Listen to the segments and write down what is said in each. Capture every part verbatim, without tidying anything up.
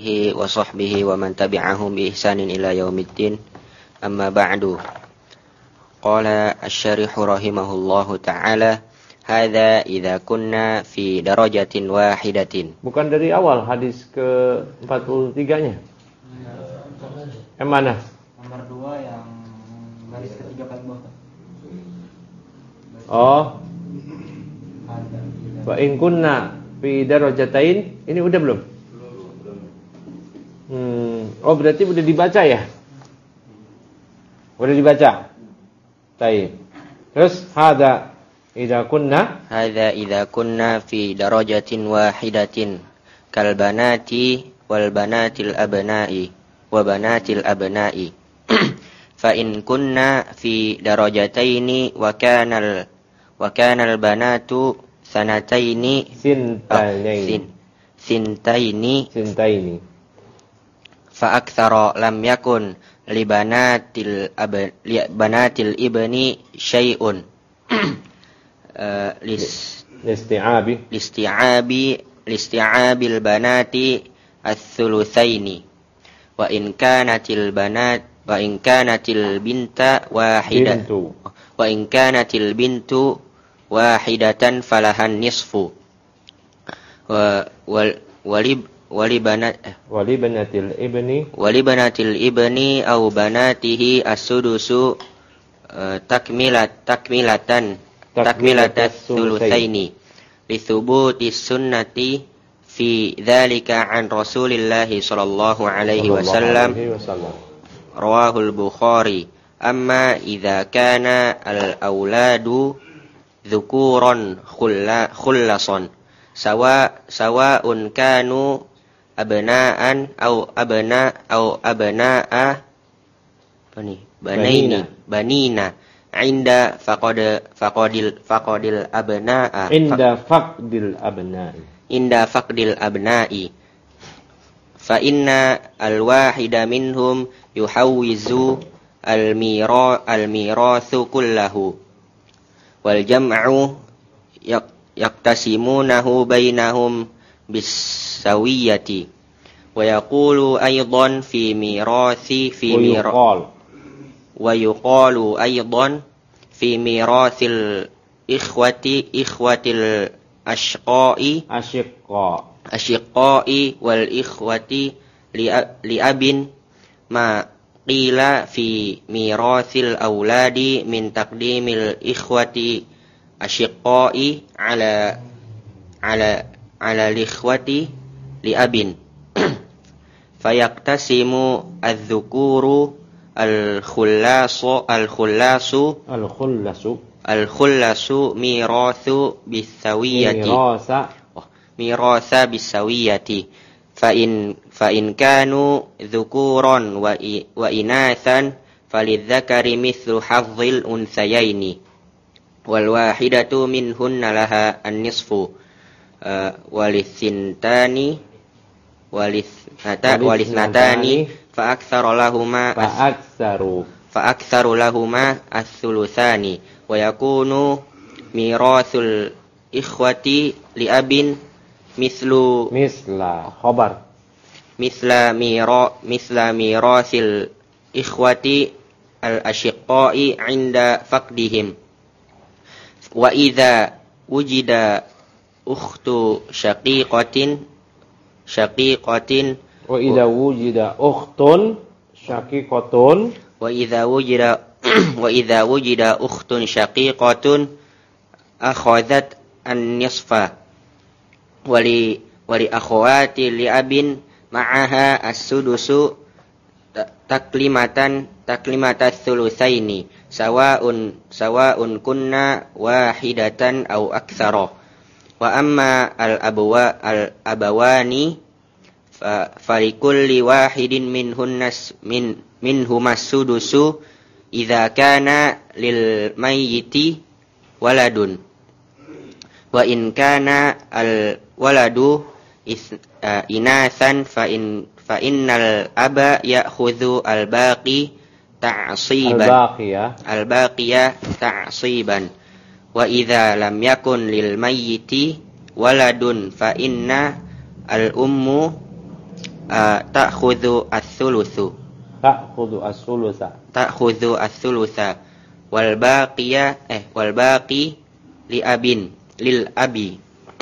wa sahbihi wa man tabi'ahum bi ihsanin ila yaumiddin. Amma ba'du. Qala asy-syarih rahimahullahu ta'ala, hadza idza kunna fi darajatin wahidatin. Bukan dari awal hadis ke empat puluh tiga-nya. Yang mana? Nomor dua yang baris ketiga paling bawah. Oh. Wa in kunna fi darajatain, ini udah belum? Hmm. Oh, berarti udah dibaca ya? Udah dibaca. Baik. Terus hadza idza kunna hadza idza kunna fi darajatin wahidatin kal banati wal banatil abna'i wa banatil abna'i. Fa in kunna fi darajataini wa kanal wa kanal banatu sanataini sintaini sin, sintaini sintaini fa aktsara lam yakun li banatil ab li banatil ibni syai'un uh, lis listi'abi listi'abi listi'abil banati ats-tsulutsaini wa in kanatil banat wa in kanatil binta wahidah bintu wa in kanatil bintu wahidatan falahan nisfu wa wal walib walibanat walibanatil ibni walibanatil ibni aw banatihi as-sudusu uh, takmilat takmilatan takmilatat thulutsaini li thubuti sunnati fi dzalika an Rasulillah sallallahu alaihi wasallam rawahul Bukhari. Amma idza kana al-auladu dzukuran khullasan sawa sawaun kanu abna'an au abna au abna'a bani banaina banina inda faqad faqadil faqadil abna'a inda faqdil abna'i inda faqdil abna'i fa inna al-wahida minhum yuhawwizu al-mira al-mirathu kullahu wal jam'u yaktasimunahu bainahum bisawiyati wa yaqulu aydan fi mirathi fi mirath wa yuqalu aydan fi mirathil ikhwati ikhwatil ashqai ashiqqa ashiqai wal ikhwati li abin ma qila fi mirathil auladi min taqdimil ikhwati ashiqai ala ala ala likhwati li abin fayaktasimu adz-dzukuru al-khullasu al-khullasu al-khullasu al-khullasu mirathu bisawiyati mirasa oh, mirasa bisawiyati fa in fa in kanu dzukuran wa i, wa inathan falidzakari mithlu hadzil unsayaini wal wahidatu minhunna laha an-nisfu uh, walithintani walithnata walithnatani fa aktsaru lahumā fa aktsaru fa aktsaru lahumā ats-tsulutsani wa yakunu mirathul ikhwati li abin mislu misla khabar misla mira misla mirasil ikhwati al-ashiqai 'inda faqdihim wa idza wujida ukhtu syaqiqatin syaqiqatin wa idza wujida ukhtun syaqiqatun wa idza wujida wa idza wujida ukhtun syaqiqatun akhadhat an-nisfa wali wali akhwati li abin ma'aha as-sudusu taklimatan taklimatat thulutsaini sawaun sawaun kunna wahidatan au aktsara wa amma al-abwa al-abawani fa falikulli wahidin minhunnas min minhumas sudusu idza kana lil mayyiti waladun wa in kana al waladu is, uh, inathan fa in fa innal aba ya'khudhu al baqi ta'siban al baqiya al baqiya ta'siban wa idza lam yakun lil mayyiti waladun fa inna al ummu uh, ta'khudhu ats-tsulusu ta'khudhu as-sulusa ta'khudhu ats-tsulusa wal baqiya eh wal baqi li abin lil abi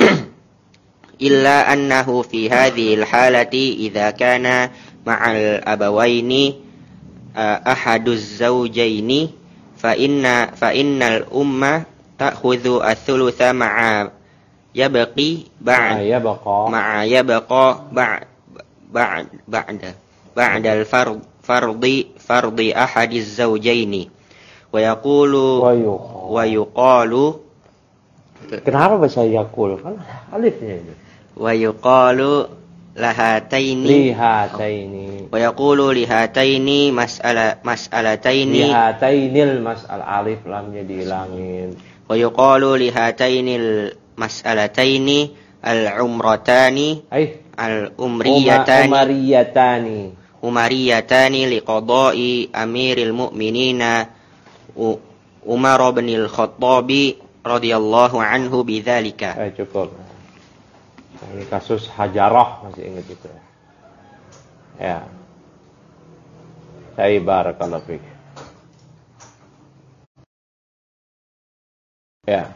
illa annahu fi hadhihi al-halati idza kana ma'al abawaini uh, ahaduz zawjaini fa inna fa innal umma ta'khudhu ats-tsulusa ma'a yabqi ba'd yabqa ma'a yabqa ba'd ba'd ba'da ba'da al-fard fardi fardi ahadiz zawjaini wa yaqulu wa yuqalu kenapa bahasa yaqul kan alifnya itu wa yuqalu lahataini lihataini wa yaqulu lihataini mas'ala mas'alataini lihatainil mas'al alif lamnya dihilangin wa yuqalu lihatainil mas'alataini al-umratani ay al-umriyatani umariyatani umariyatani liqada'i amiril mu'minina Umar bin al-Khattabi radhiyallahu anhu bidzalika. Eh cukup. Nah, ini kasus Hajarah masih ingat itu ya. Ya. Saya barakallahu fiik. Ya.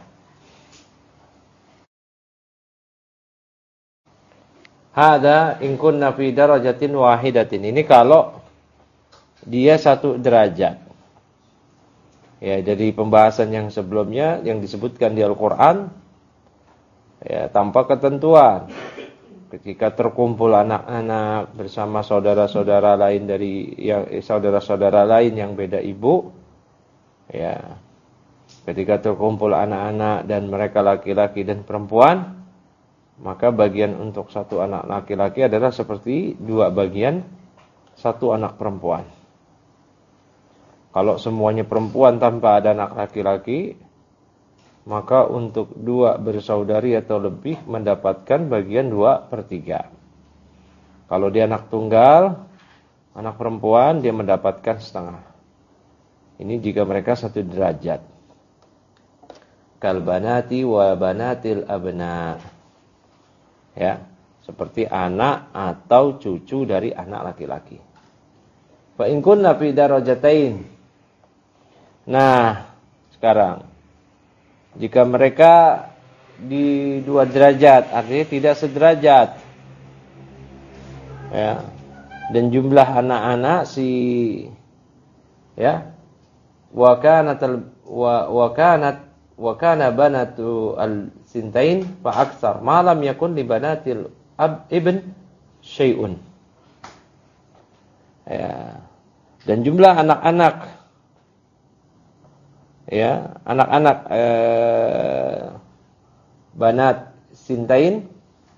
Hada in kunna fi darajatin wahidatin. Ini kalau dia satu derajat. Ya, dari pembahasan yang sebelumnya yang disebutkan di Al-Qur'an ya tanpa ketentuan. Ketika terkumpul anak-anak bersama saudara-saudara lain dari yang saudara-saudara lain yang beda ibu, ya. Ketika terkumpul anak-anak dan mereka laki-laki dan perempuan, maka bagian untuk satu anak laki-laki adalah seperti dua bagian satu anak perempuan. Kalau semuanya perempuan tanpa ada anak laki-laki, maka untuk dua bersaudari atau lebih mendapatkan bagian dua per tiga. Kalau dia anak tunggal, anak perempuan, dia mendapatkan setengah. Ini jika mereka satu derajat. Kalbanati wa banatil abna. Ya, seperti anak atau cucu dari anak laki-laki. Fa in kunna fi darajatain. Nah, sekarang jika mereka di dua derajat, artinya tidak sederajat. Ya. Dan jumlah anak-anak si ya wa kanat wa wa kanat wa kana banatu al-sintain fa aktsar ma lam yakun li banatil ab ibn syai'un. Ya. Dan jumlah anak-anak ya, anak-anak eh, banat sintain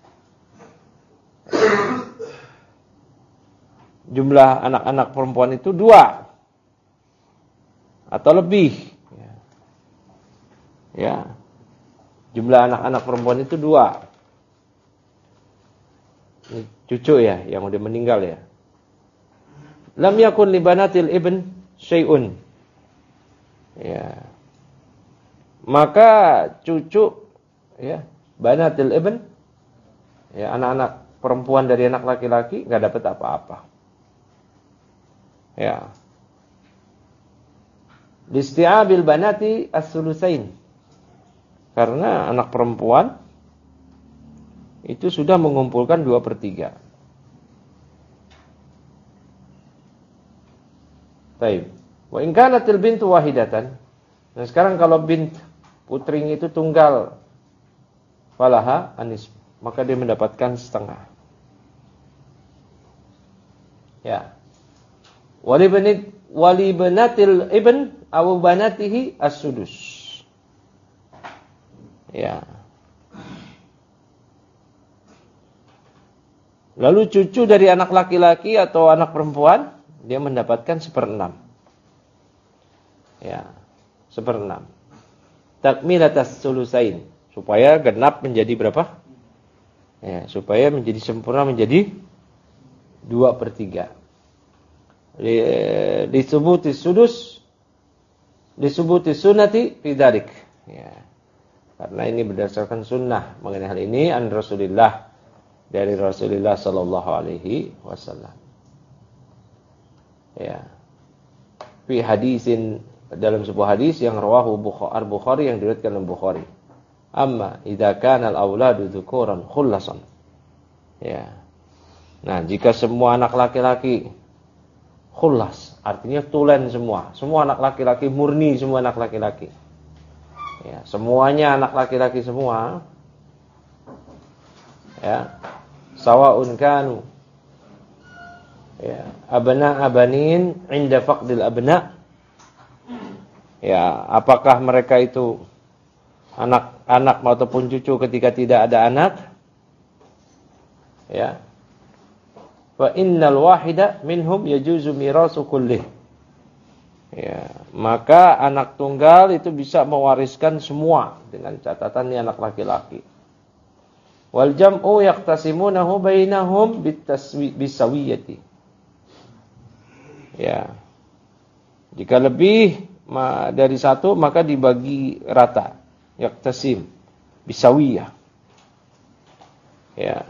jumlah anak-anak perempuan itu dua atau lebih ya, ya. Jumlah anak-anak perempuan itu dua. Ini cucu ya yang udah meninggal ya. Lam yakun li banatil ibn syai'un. Ya. Maka cucu ya, banatil ibn ya, anak-anak perempuan dari anak laki-laki enggak dapat apa-apa. Ya. Listi'abil banati as-sulusain. Karena anak perempuan itu sudah mengumpulkan dua per tiga. Baik. Wa in kanatil bintu wahidatan. Nah, sekarang kalau bint putrinya itu tunggal, falaha anis, maka dia mendapatkan setengah. Ya. Wali banit wali banatil ibn aw banatihi as-sudus. Ya. Lalu cucu dari anak laki-laki atau anak perempuan, dia mendapatkan seperenam. Ya, seperenam. Takmilatas sulusain, supaya genap menjadi berapa? Ya, supaya menjadi sempurna menjadi dua per tiga. Disubuti sudus, disubuti sunati fidalik. Ya, karena ini berdasarkan sunnah mengenai hal ini an Rasulullah dari Rasulullah sallallahu alaihi wasallam. Ya. Fi hadisin, dalam sebuah hadis yang rawahu Bukhari yang diriwayatkan oleh Bukhari. Amma idza kana al-auladu dzukuran khullasan. Ya. Nah, jika semua anak laki-laki khullas, artinya tulen semua. Semua anak laki-laki murni, semua anak laki-laki. Ya, semuanya anak laki-laki semua. Ya. Sawa'un kanu ya, abna abanin inda faqdil abna. Ya, apakah mereka itu anak-anak ataupun cucu ketika tidak ada anak? Ya. Wa innal wahida minhum yajuzu mirasu kullih. Ya, maka anak tunggal itu bisa mewariskan semua dengan catatan ini anak laki-laki. Wal jam'u yaqtasimunahu bainahum bisawiyati. Ya. Jika lebih dari satu maka dibagi rata. Yaqtasim bisawiyah. Ya.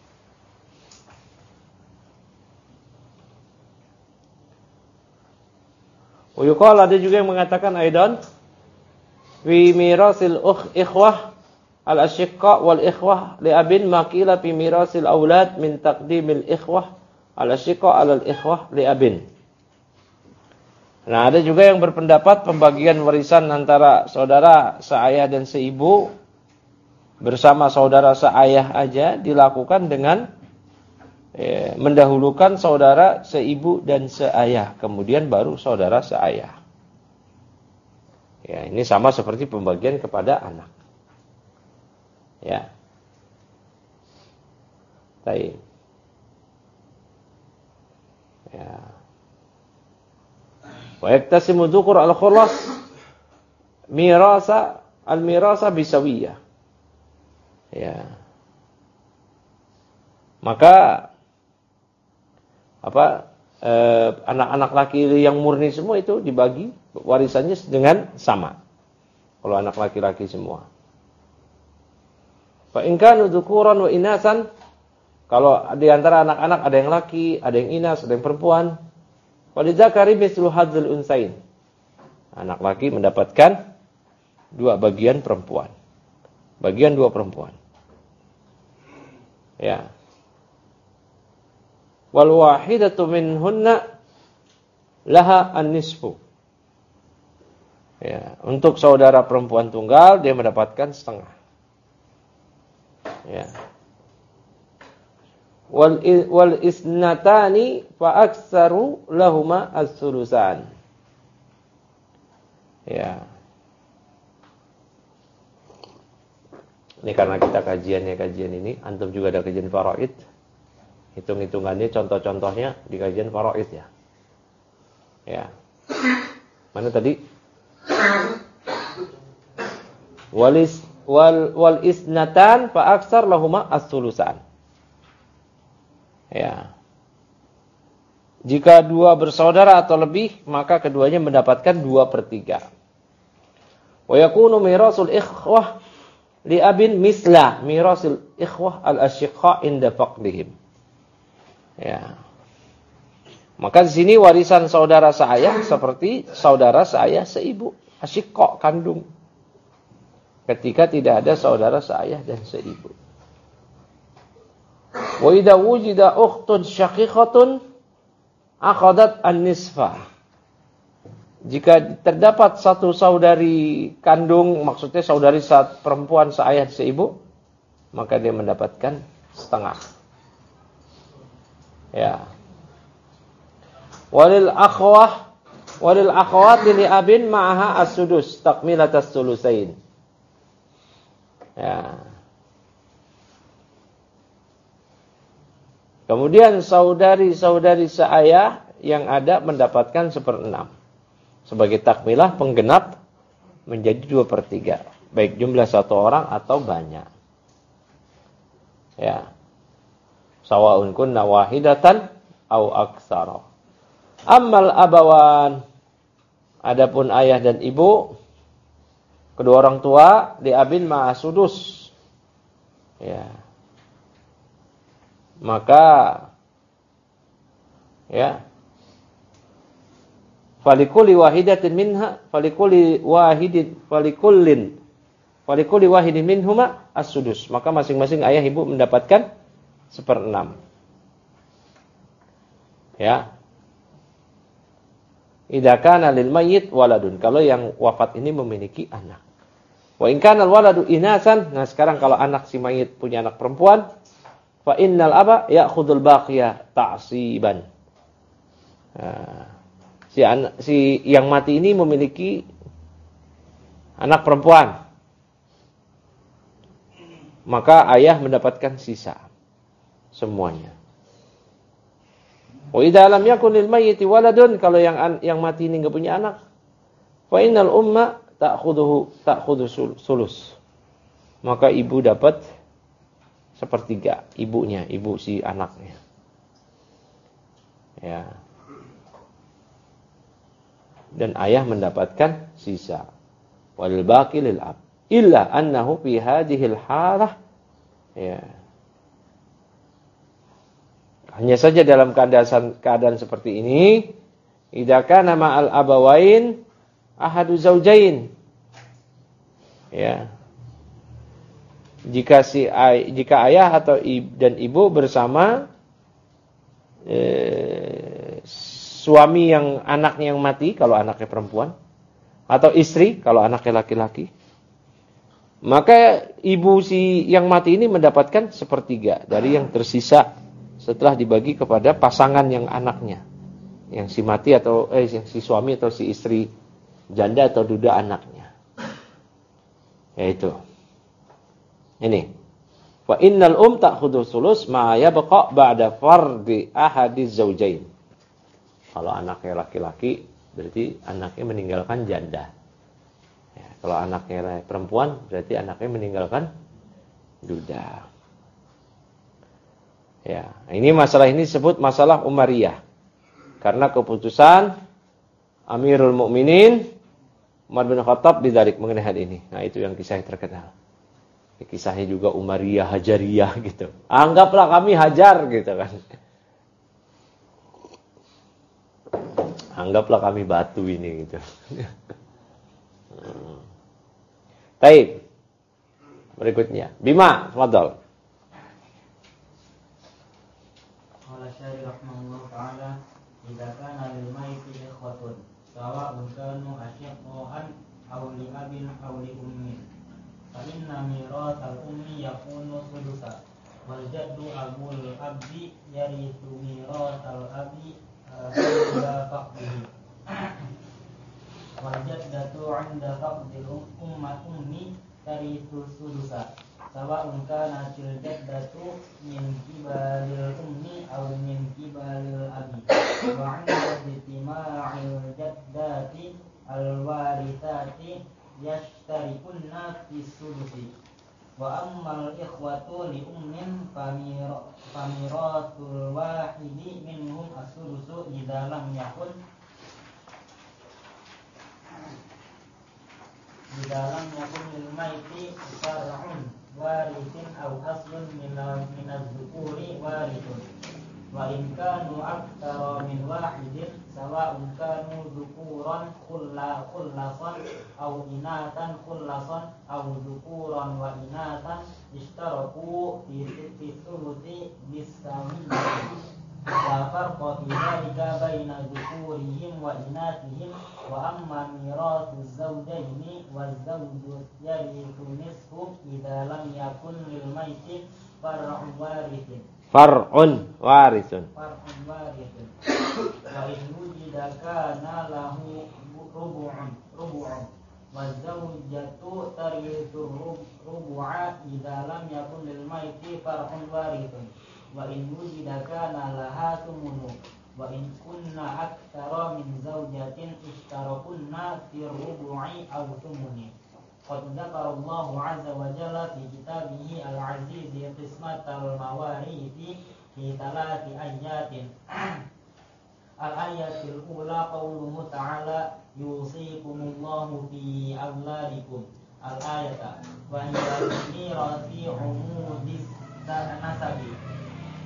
Uyuqal, ada juga yang mengatakan aidan fi mirasil ikhwah al-asyiqa wal ikhwah li abin maqila fi mirasil aulad min taqdimil ikhwah al-asyiqa alal ikhwah li abin. Nah, ada juga yang berpendapat pembagian warisan antara saudara seayah dan seibu bersama saudara seayah aja dilakukan dengan Ya, mendahulukan saudara seibu dan seayah, kemudian baru saudara seayah. Ya, ini sama seperti pembagian kepada anak. Ya. Baik. Ya. Wa yaktasimu dzukur al-khullas mirasa al-mirasa bisawiyah. Ya. Maka apa eh, anak-anak laki yang murni semua itu dibagi warisannya dengan sama. Kalau anak laki-laki semua. Fa in kanu dzukuran wa inasan, kalau di antara anak-anak ada yang laki, ada yang inas, ada yang perempuan, walidzakari mislu hadzul unsain. Anak laki mendapatkan dua bagian perempuan. Bagian dua perempuan. Ya. Wal wahidatu minhunna laha an-nisfu. Ya, untuk saudara perempuan tunggal dia mendapatkan setengah. Ya. Wal wal isnatani fa aktsaru lahuma as-sulusan. Ya. Ini karena kita kajiannya kajian ini, antum juga ada kajian faraid. Hitung-hitungannya, contoh-contohnya di kajian faraid ya. Ya. Mana tadi? Walis wal wal isnatan fa aksar lahuma as-sulusan. Ya. Jika dua bersaudara atau lebih, maka keduanya mendapatkan dua per tiga. Wa yakunu mirasul ikhwah li abin misla mirasul ikhwah al-asyiqa inda faqdihim. Ya. Maka di sini warisan saudara seayah seperti saudara seayah seibu, asyiqa kandung. Ketika tidak ada saudara seayah dan seibu. Wa idza wujida ukhtun syaqiqatun akhadat an-nisfa. Jika terdapat satu saudari kandung, maksudnya saudari saat perempuan seayah seibu, maka dia mendapatkan setengah. Ya. Walil akhwah walil akhwat li abin ma'aha as-sudus takmilatas sulusain. Ya. Kemudian saudari-saudari seayah yang ada mendapatkan seperenam. Sebagai takmilah penggenap menjadi dua per tiga. Baik jumlah satu orang atau banyak. Ya. Sawa'un kunna wahidatan au aktsara. Ammal abawan, adapun ayah dan ibu, kedua orang tua di abin ma'asudus. Ya. maka ya falikuli wahidatin minha falikuli wahidin falikullin falikuli wahidin minhuma as-sudus, maka masing-masing ayah ibu mendapatkan seperenam. Ya. Idza kana lil mayyit waladun, kalau yang wafat ini memiliki anak. Wa in kana al waladu inasan, nah sekarang kalau anak si mayit punya anak perempuan, fa innal aba ya'khudul baqiya ta'siban. Nah, si anak, si yang mati ini memiliki anak perempuan, maka ayah mendapatkan sisa semuanya. Wa idza lam yakun lil mayyiti waladun, kalau yang yang mati ini enggak punya anak, fa innal umma ta'khudhuhu ta'khudhu sulus, maka ibu dapat sepertiga, ibunya, ibu si anaknya. Ya. Dan ayah mendapatkan sisa. Walil baqi lil ab. Illa annahu fi hadhil halah, ya. Hanya saja dalam keadaan keadaan seperti ini, idza kana ma'al abawain ahadu zaujain. Ya. Jika si ay, jika ayah atau ibu dan ibu bersama eh, suami yang anaknya yang mati kalau anaknya perempuan, atau istri kalau anaknya laki-laki, maka ibu si yang mati ini mendapatkan sepertiga dari yang tersisa setelah dibagi kepada pasangan yang anaknya, yang si mati atau eh yang si suami atau si istri janda atau duda anaknya. Yaitu ini. Fa innal um ta'khudhu sulus ma yabqa ba'da fardi ahadiz zaujain. Kalau anaknya laki-laki, berarti anaknya meninggalkan janda. Ya, kalau anaknya perempuan, berarti anaknya meninggalkan duda. Ya, ini masalah ini disebut masalah Umariyah. Karena keputusan Amirul Mukminin Umar bin Khattab bidzalik mengenai hal ini. Nah, itu yang kisah terkenal. Kisahnya juga Umariyah, Hajariyah gitu. Anggaplah kami Hajar gitu kan. Anggaplah kami batu ini gitu. Baik. Berikutnya, Bima, tafadhol. Qala syarih rahimahullah ta'ala, idza kana lil mayyiti ikhwatun sawa'un kanu ashiqan aw li abin aw li ummin, fa inna miratsal ummi yakunu sudusa wal jaddu abul abdi yarithu miratsal abi ila faqdihi wal jaddatu 'inda faqdil ummat ummi tarithu sudusa sawa'un kana til jaddatu min kibalil ummi aw min kibalil abi wa 'inda ijtima'il jaddati al warithati yashtarikunna fi sudusi wa ammal ikhwatu li ummin famiratul wahidi minhum as-sudusu idza lam yakun idza lam yakun lil maiti far'un warithin aw aslun min az-dzukuri warithun wa in kanu aktsara min wahidin sawa'un kanu dzukuran kulla kullasan aw inatan kullasan aw dzukuran wa inatan ishtaraku fi sitti thuluthi bisawiyyin la farqa fi dhalika baina dzukurihim wa inatihim wa amma mirathu zawjaini wa zawju yarithu nisfu idza lam yakun lil maiti far'un warithin Far'un warithun. Far'un warithun. Wa in wujida kana lahu rubu'un rubu'un. Wa zawjatu tarithu rubu'a idza lam yakun lil maiti far'un warithun. Wa in wujida kana laha thumunu. Wa in kunna aktsara min zawjatin ishtarakunna fi rubu'i aw thumuni. Qad dzakara Allah 'azza wa jalla fi kitabihi al-'aziz qismatal mawarithi fi thalathi ayatin. Al-ayatul ula qauluhu ta'ala yusikumullahu fi awladikum. Al-ayata wa hiya mirathi umudis nasabi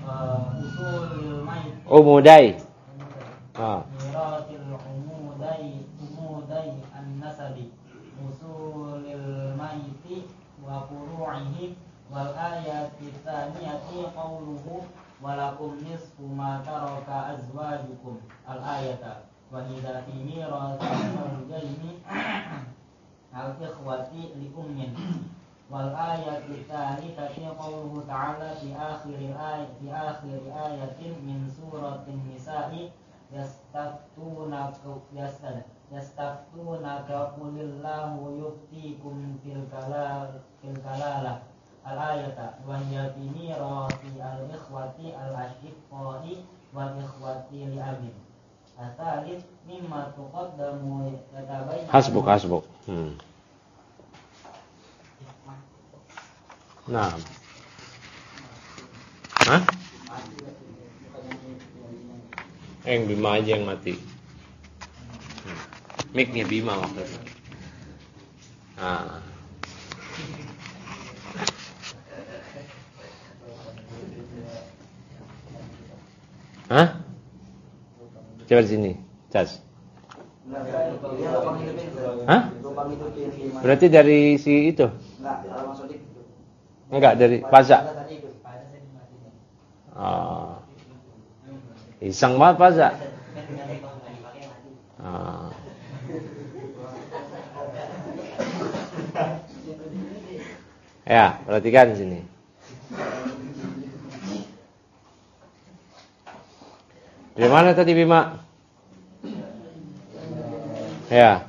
uh, usulil mayit Umudai. Ah. miratil umudai umudai an-nasabi usulil mayiti wa furu'ihi wal ayati tsaniyati qawluhu walakum nisfu ma taraka azwajukum al-ayata wa idza fi miratil zawjaini al-ikhwati li ummin wal ayati tsaniyati qawluhu ta'ala fi akhir ayat fi akhir ayatin min suratin nisa'i yastaftunaka yastaftunaka qulillahu yuftikum fil kalal fil kalalah al-ayata wa yati mirati al-ikhwati al-ashiqai wal ikhwati li abin asalis mimma tuqaddamu yatabayyan Hasbuk hasbuk. Hmm. Nah. Hah? Yang Bima aja yang mati. Hmm. Mic-nya Bima maksudnya. Nah. Hah? Coba di sini, Cas. Hah? Berarti dari si itu? Enggak, dari Paza. Oh. Iseng banget Paza. Oh. Ya, perhatikan di sini. Dari mana tadi Bima? Ya.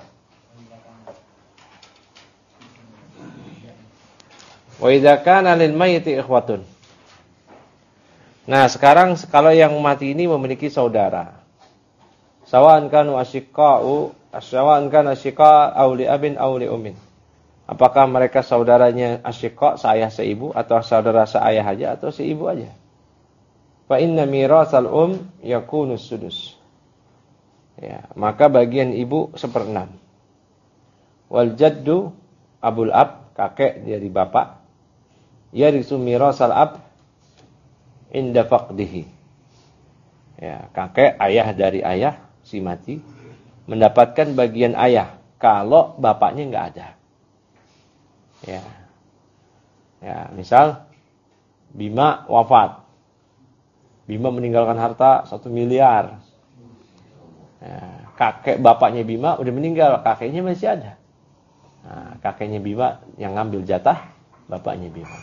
Wa idza kana lil mayyiti ikhwatun. Nah, sekarang kalau yang mati ini memiliki saudara. Sawa'an kanu asyiqa'u, sawa'an kana asyiqa' aw li abin aw li ummin. Apakah mereka saudaranya asyiqa', seayah seibu, atau saudara seayah aja atau seibu aja? Fa inna mirasal um yakunu sudus. Ya, maka bagian ibu seperenam. Wal jaddu abul ab, kakek dari bapak, yarisu mirasal ab inda faqdihi. Ya, kakek ayah dari ayah si mati mendapatkan bagian ayah kalau bapaknya enggak ada. Ya. Ya, misal Bima wafat. Bima meninggalkan harta satu miliar. Ya, kakek bapaknya Bima udah meninggal, kakeknya masih ada. Nah, kakeknya Bima yang ngambil jatah bapaknya Bima.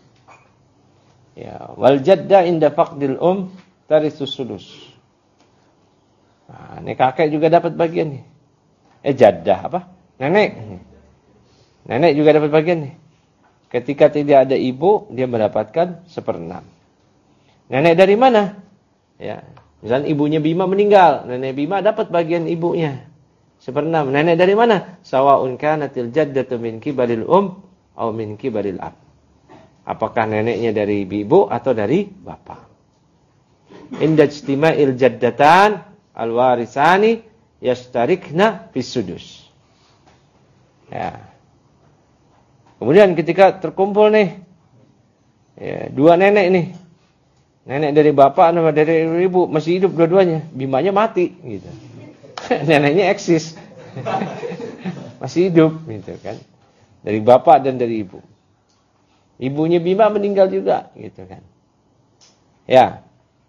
Ya, wal jadda inda faqdil um tarisus sudus. Nah, ini kakek juga dapat bagian nih. Eh jaddah apa? Nenek. Nenek juga dapat bagian nih. Ketika tidak ada ibu, dia mendapatkan seperenam. Nenek dari mana? Ya, misalnya ibunya Bima meninggal, nenek Bima dapat bagian ibunya seperenam. Nenek dari mana? Sawa'un kanatil jaddatu min kibaril um aw min kibaril ab. Apakah neneknya dari ibu atau dari bapak? Inda ijtima'il jaddatan al-warisani yashtarikna fis sudus. Ya. Kemudian ketika terkumpul nih, ya, dua nenek nih. Nenek dari bapak sama dari ibu masih hidup dua-duanya. Bimanya mati gitu. Neneknya eksis. Masih hidup gitu kan. Dari bapak dan dari ibu. Ibunya Bima meninggal juga gitu kan. Ya.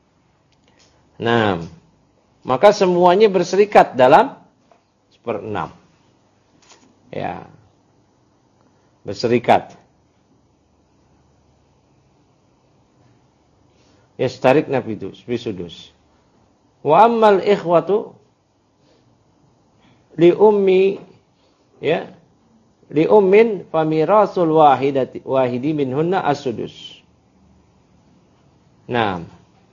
Nah, maka semuanya berserikat dalam seperenam. Ya. Berserikat. Yastarikna fisudus. Wa ammal ikhwatu li ummi ya li ummin famirasul wahidati wahidi minhunna as-sudus. Nah,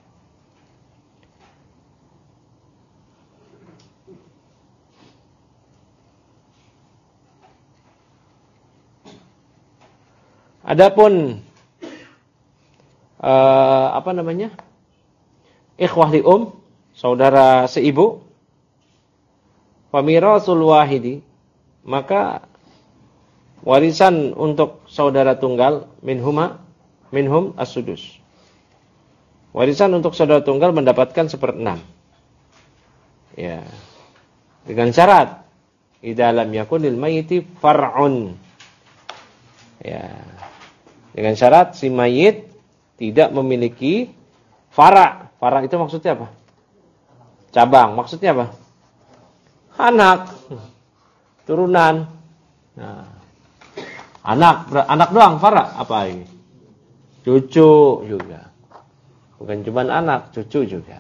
adapun Uh, apa namanya? Ikhwah li um, saudara seibu. Famirasul wahidi, maka warisan untuk saudara tunggal minhuma minhum as-sudus. Warisan untuk saudara tunggal mendapatkan seperenam. Ya. Dengan syarat idza lam yakunil mayyiti far'un. Ya. Dengan syarat si mayit tidak memiliki fara'. Fara' itu maksudnya apa? Cabang. Maksudnya apa? Anak. Turunan. Nah. Anak, anak doang fara' apa ini? Cucu juga. Bukan cuma anak, cucu juga.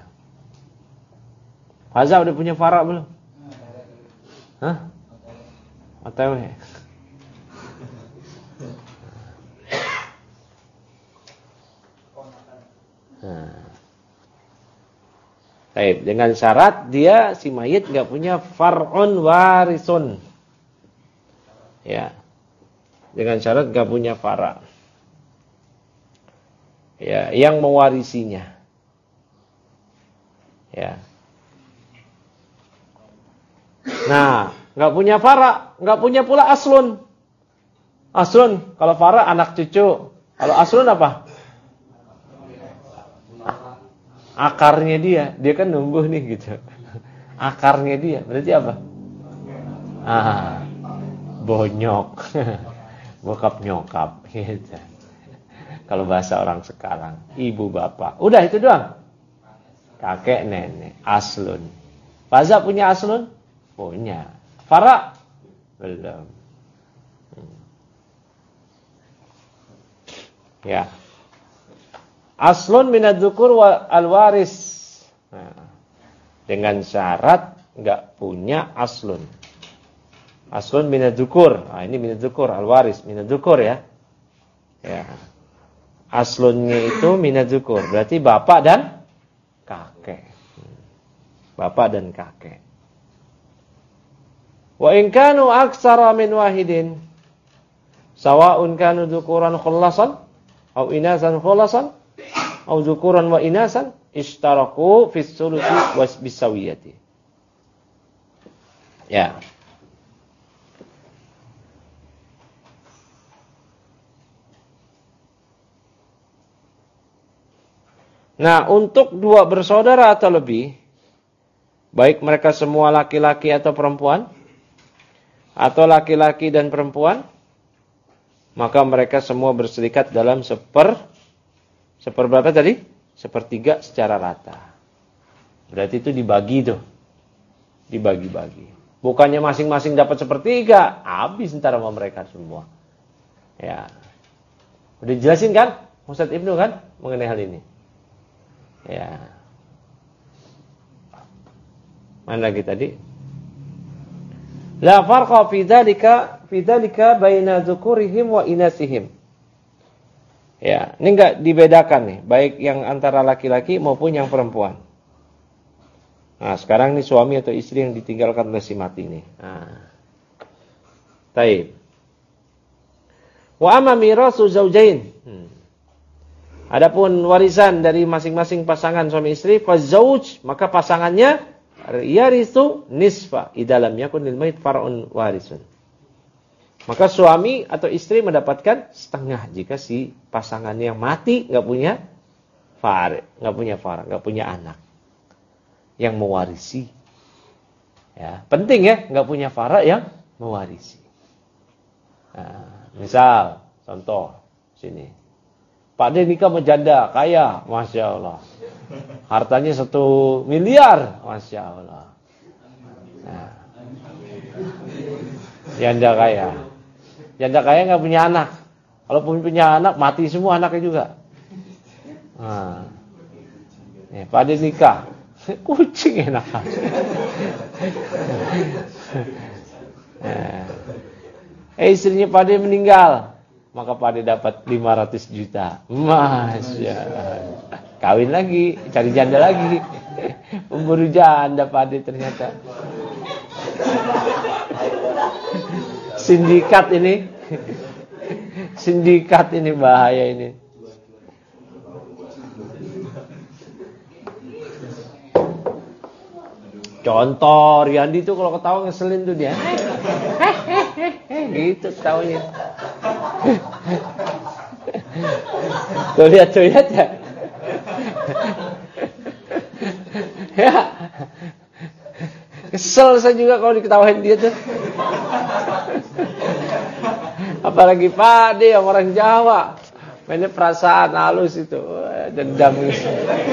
Faza udah punya fara' belum? Hah? O T W. Nah. Baik, dengan syarat dia si mayit enggak punya far'un warisun. Ya. Dengan syarat enggak punya fara'. Ya, yang mewarisinya. Ya. Nah, enggak punya fara', enggak punya pula aslun. Aslun, kalau fara' anak cucu. Kalau aslun apa? Akarnya dia, dia kan numbuh nih gitu. Akarnya dia, berarti apa? Ah, bonyok, bokap nyokap, gitu. Kalau bahasa orang sekarang, ibu bapak, udah itu doang. Kakek nenek, aslun. Faza punya aslun? Punya. Fara? Belum. Ya. Aslun minadzukur wal alwaris. Nah, dengan syarat enggak punya aslun. Aslun minadzukur. Nah, ini minadzukur alwaris, minadzukur ya. Ya. Aslunnya itu minadzukur, berarti bapak dan kakek. Bapak dan kakek. Wa in kanu aktsara min wahidin sawa'un kanu dzukuran khallasan au inasan khallasan au dzukuran wa inasan ishtaraku fis sulusi was bisawiyati. Ya. Nah, untuk dua bersaudara atau lebih, baik mereka semua laki-laki atau perempuan, atau laki-laki dan perempuan, maka mereka semua berserikat dalam seper, seper berapa tadi? Sepertiga secara rata. Berarti itu dibagi tuh. Dibagi-bagi. Bukannya masing-masing dapat sepertiga, habis ntar sama mereka semua. Ya. Udah jelasin kan? Ustadz Ibnu kan? Mengenai hal ini. Ya. Mana lagi tadi? La farqa fi dzalika fi dzalika baina dzukurihim wa inasihim. Ya, ini enggak dibedakan nih, baik yang antara laki-laki maupun yang perempuan. Nah, sekarang nih suami atau istri yang ditinggalkan oleh si mati ini. Nah. Taib. Wa amma mirasu zaujain. Hmm. Adapun warisan dari masing-masing pasangan suami istri, fa zauj, maka pasangannya yarisu nisfa idalam yakun lil mayit far'un warisun. Maka suami atau istri mendapatkan setengah jika si pasangannya yang mati enggak punya far, enggak punya far, enggak punya anak yang mewarisi. Ya, penting ya, enggak punya far yang mewarisi. Nah, misal contoh sini. Pak D nikah sama janda, kaya, Masya Allah. Hartanya satu miliar, Masya Allah. Nah. Janda kaya. Janda kaya nggak punya anak. Kalau punya anak, mati semua anaknya juga. Nah. Nih, Pak D nikah. Kucing enak. Nah. Eh, istrinya Pak D meninggal. Maka Pak D dapat lima ratus juta. Masya Allah. Kawin lagi, cari janda lagi. Pemburu janda Pak D ternyata. Sindikat ini. Sindikat ini bahaya ini. Contoh, Riyandi tuh kalau ketawa ngeselin tuh dia. Gitu ketawanya. Tuh lihat, tuh lihat ya. Ya. Kesel saya juga kalau diketawain dia tuh. Apalagi Pak De yang orang Jawa. Mainnya perasaan halus itu. Dendam gitu.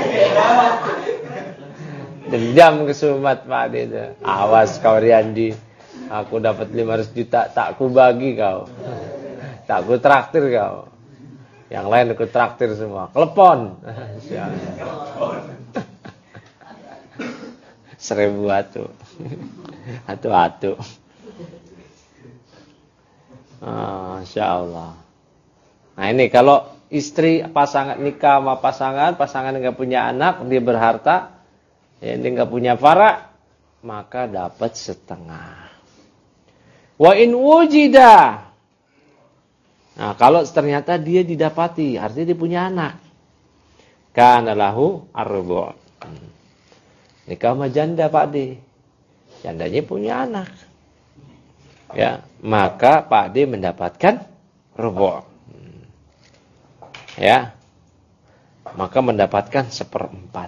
Dendam kesumat Pak De itu. Awas kau Riyandi. Aku dapat lima ratus juta, tak ku bagi kau. Tak ku traktir kau. Yang lain aku traktir semua. Telepon. Seribu atu. Atu-atu. Ah, Masya Allah. Nah ini kalau istri pasangan nikah sama pasangan, pasangan nggak punya anak, dia berharta, ya, dia nggak punya fara, maka dapat setengah. Wa in wujida. Nah kalau ternyata dia didapati, artinya dia punya anak. Kana lahu arbu'. Nikah sama janda Pak De. Jandanya punya anak. Ya, maka Pak De mendapatkan rubu'. Ya. Maka mendapatkan seperempat.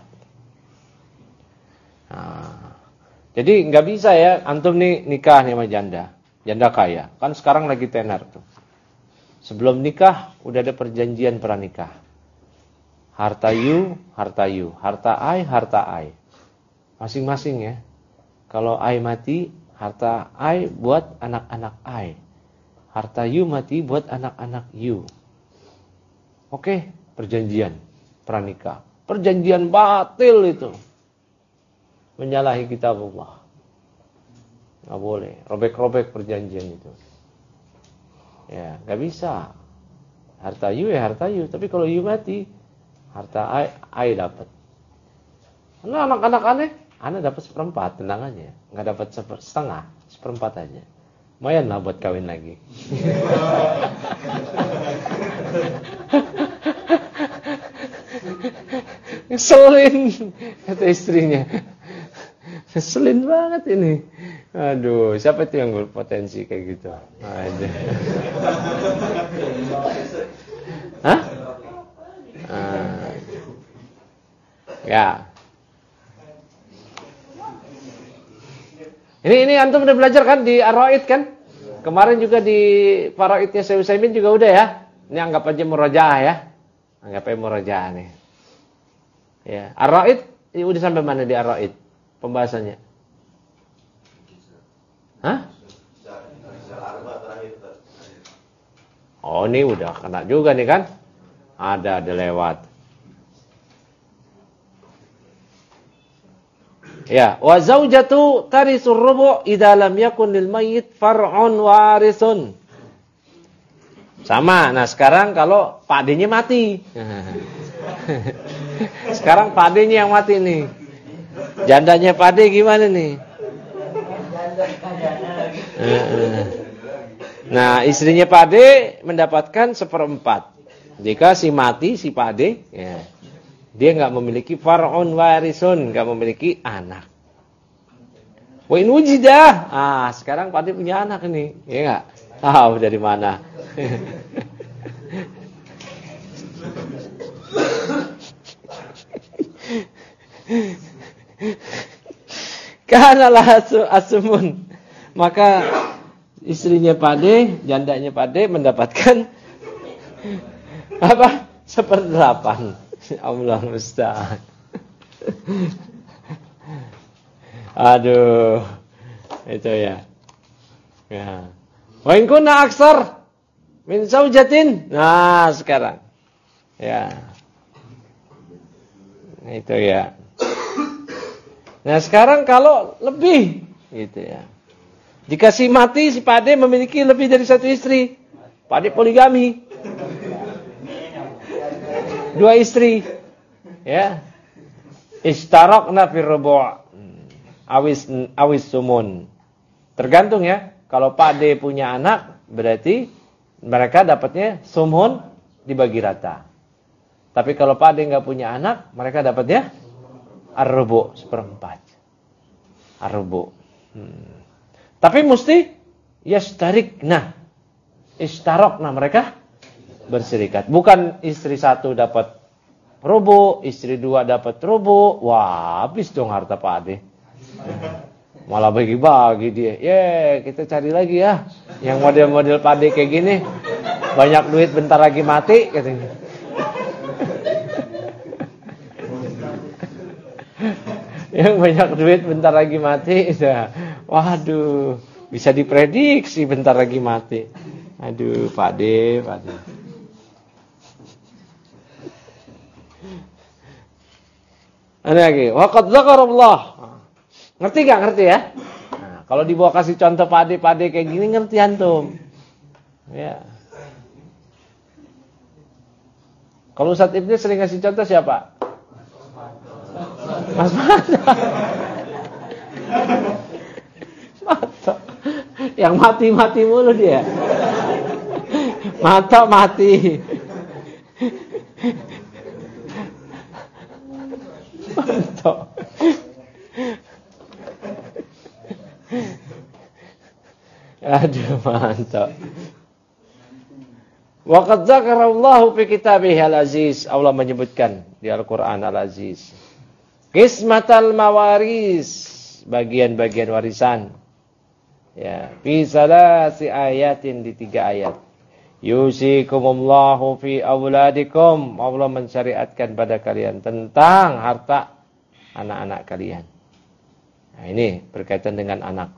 Nah, jadi nggak bisa ya antum nih nikah nih sama janda. Janda kaya. Kan sekarang lagi tenar tuh. Sebelum nikah udah ada perjanjian pranikah. Harta you, harta you, harta I, harta I. Masing-masing ya. Kalau I mati, harta I buat anak-anak I. Harta you mati buat anak-anak you. Oke, perjanjian pranikah. Perjanjian batil itu. Menyalahi kitab Allah. Nggak boleh. Robek-robek perjanjian itu. Ya, nggak bisa. Harta you ya harta you. Tapi kalau you mati, harta I, I dapat. Nah, anak-anak aneh, aneh dapat seperempat, tenang aja. Nggak dapat seper, setengah, seperempat aja. Lumayan lah buat kawin lagi. Ngeselin, kata istrinya. Ngeselin banget ini. Aduh, siapa itu yang berpotensi kayak gitu? Ada. Hah? Ah. Ya. Ini ini antum udah belajar kan di Ar-Raid kan? Kemarin juga di Faraidnya Syekh Utsaimin juga udah ya. Ini anggap aja murajaah ya. Anggap aja murajaah nih. Ya, Ar-Raid ini udah sampai mana di Ar-Raid pembahasannya? Hah? Oh, ini udah kena juga nih kan? Ada ada lewat. Ya, wa zaujatu tarisur rubu' idza lam yakun lil mayyit far'un warisun. Sama. Nah, sekarang kalau Pak D-nya mati. Sekarang Pak D-nya yang mati nih. Jandanya Pak D gimana nih? Nah, istrinya Pak D mendapatkan seperempat. Jika si mati si Pak D, ya. Dia enggak memiliki far'un warisun, enggak memiliki anak. Wa in wujidah. Ah, sekarang Pak D punya anak ini, ya enggak? Tahu dari mana? Karena lah asumun. Maka istrinya Pak D, jandanya Pak D mendapatkan apa? Seperdelapan. Allah musta'an. Aduh. Itu ya. Ya. Wa in kunna aksar min zaujatin. Nah, sekarang. Ya. Itu ya. Nah, sekarang kalau lebih gitu ya. Jika si mati si Pak D memiliki lebih dari satu istri. Pak D poligami. Dua istri, ya, istarakna fir rubu' awis awis sumun. Tergantung ya. Kalau Pak D punya anak, berarti mereka dapatnya sumun dibagi rata. Tapi kalau Pak D nggak punya anak, mereka dapatnya ar-rubu' seperempat. Ar-rubu'. Hmm. Tapi mesti yastarikna, istarakna mereka berserikat. Bukan istri satu dapat rubu, istri dua dapat rubu, wah habis dong harta Pak Ade. Malah bagi-bagi dia. Ye, kita cari lagi ya. Yang model-model Pak Ade kayak gini. Banyak duit bentar lagi mati katanya. Yang banyak duit bentar lagi mati. Waduh, bisa diprediksi bentar lagi mati. Aduh, Pak Ade, Pak Ade. Ada lagi. Waqad zakarallah. Ngerti gak? Ngerti ya? Nah, kalau dibawa kasih contoh Pak Ade, Pak Ade kayak gini ngerti antum. Ya. Kalau Ustadz Ibnu sering ngasih contoh siapa? Mas Mata. Mata. Yang mati-mati mulu dia. Mata mati. Mantap. Aduh, mantap. Waqad zakarallahu fi kitabih al-aziz. Allah menyebutkan di Al-Quran al-aziz. Qismatal mawaris. Bagian-bagian warisan. Ya, fi salasi ayatin, di tiga ayat. Yusikumullahu fi auladikum. Allah mensyariatkan pada kalian tentang harta anak-anak kalian. Nah, ini berkaitan dengan anak.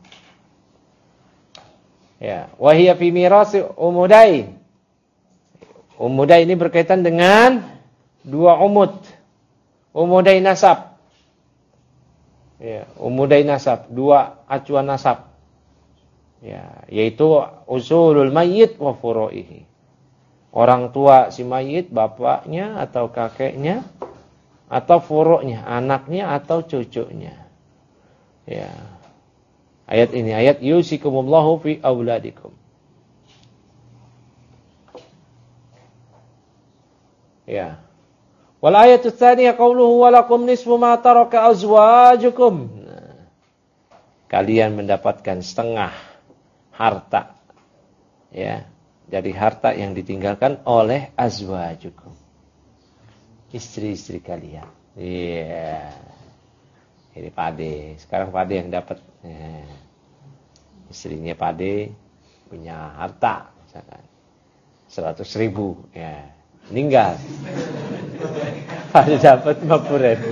Ya, wa hiya fi mirasi umudai. Umudai ini berkaitan dengan dua umud. Umudai nasab. Ya, umudai nasab, dua acuan nasab. Ya, yaitu usulul mayyit wa furu'ihi. Orang tua si mayit, bapaknya atau kakeknya, atau furu'nya, anaknya atau cucunya. Ya. Ayat ini, ayat yusikumullahu fi auladikum. Ya. Wal ayatu tsaniyah qauluhu wa lakum nisfu ma taraka azwajukum. Nah, kalian mendapatkan setengah harta. Ya, dari harta yang ditinggalkan oleh azwajukum. Istri-istri kalian. Iya. Ini Pak Ade. Sekarang Pak Ade yang dapat. Ya. Istrinya Pak Ade punya harta misalkan seratus ribu. Ya. Meninggal. Pada dapat lima puluh ribu.